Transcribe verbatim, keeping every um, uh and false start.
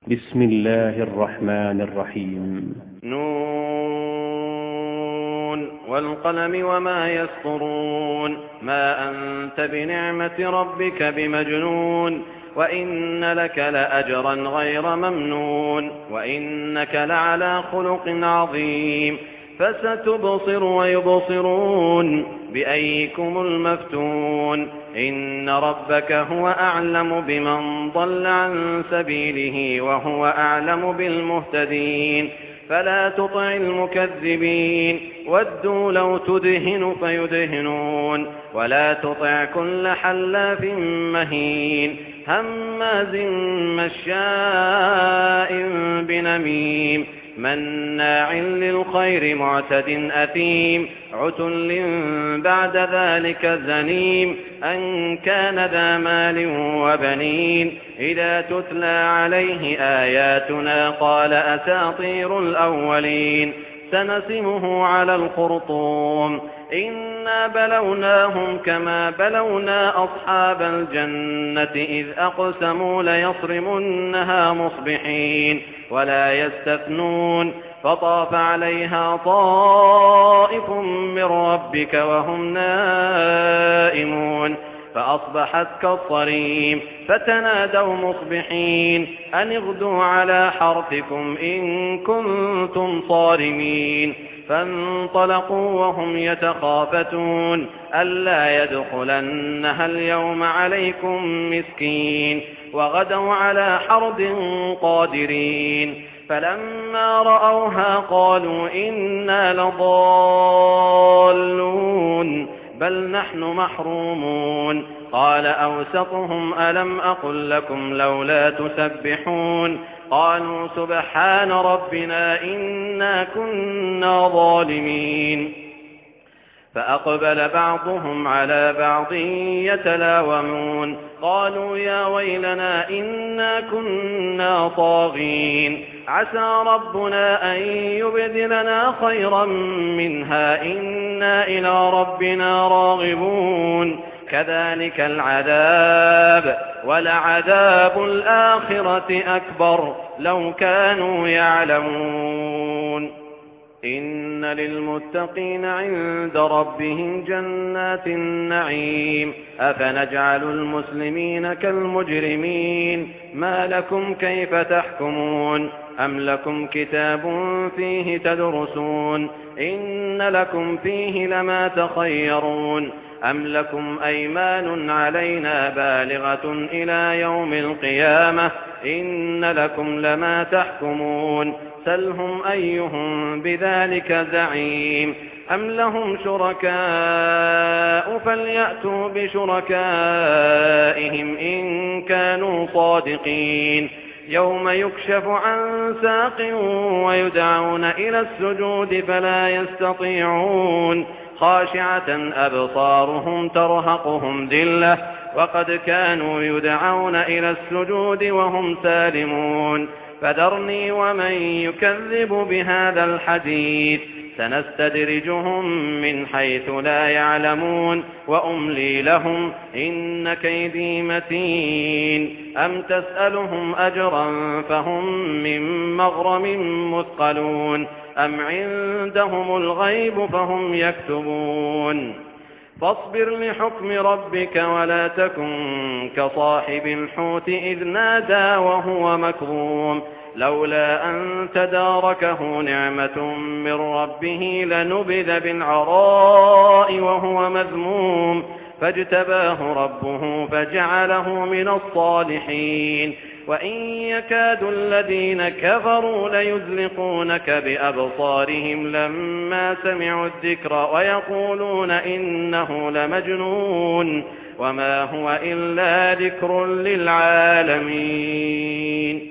بسم الله الرحمن الرحيم. نون والقلم وما يسطرون ما أنت بنعمة ربك بمجنون وإن لك لأجرا غير ممنون وإنك لعلى خلق عظيم فستبصر ويبصرون بأيكم المفتون إن ربك هو أعلم بمن ضل عن سبيله وهو أعلم بالمهتدين فلا تطع المكذبين ودوا لو تدهن فيدهنون ولا تطع كل حلاف مهين هماز مشاء بنميم مناع للخير معتد أثيم عتل بعد ذلك زنيم أن كان ذا مال وبنين إذا تتلى عليه آياتنا قال أساطير الأولين سنسمه على الخرطوم إنا بلوناهم كما بلونا أصحاب الجنة إذ أقسموا ليصرمنها مصبحين ولا يستثنون فطاف عليها طائف من ربك وهم نائمون فأصبحت كالصريم فتنادوا مصبحين أن اغدوا على حرثكم إن كنتم صارمين فانطلقوا وهم يتخافتون ألا يدخلنها اليوم عليكم مسكين وغدوا على حرد قادرين فلما رأوها قالوا إنا لضالون بل نحن محرومون قال أوسطهم ألم أقل لكم لولا تسبحون قالوا سبحان ربنا إنا كنا ظالمين فأقبل بعضهم على بعض يتلاومون قالوا يا ويلنا إنا كنا طاغين عسى ربنا أن يبدلنا خيرا منها إنا إلى ربنا راغبون كذلك العذاب ولعذاب الآخرة أكبر لو كانوا يعلمون إن للمتقين عند ربهم جنات النعيم أفنجعل المسلمين كالمجرمين ما لكم كيف تحكمون أم لكم كتاب فيه تدرسون إن لكم فيه لما تخيرون أم لكم أيمان علينا بالغة إلى يوم القيامة إن لكم لما تحكمون سلهم أيهم بذلك زعيم أم لهم شركاء فليأتوا بشركائهم إن كانوا صادقين يوم يكشف عن ساق ويدعون إلى السجود فلا يستطيعون خاشعة أبصارهم ترهقهم ذلة وقد كانوا يدعون إلى السجود وهم سالمون فذرني ومن يكذب بهذا الحديث سنستدرجهم من حيث لا يعلمون وأملي لهم إن كيدي متين أم تسألهم أجرا فهم من مغرم مثقلون أم عندهم الغيب فهم يكتبون فاصبر لحكم ربك ولا تكن كصاحب الحوت إذ نادى وهو مكظوم لولا أن تداركه نعمة من ربه لنبذ بالعراء وهو مذموم فاجتباه ربه فجعله من الصالحين وإن يكاد الذين كفروا ليزلقونك بأبصارهم لما سمعوا الذكر ويقولون إنه لمجنون وما هو إلا ذكر للعالمين.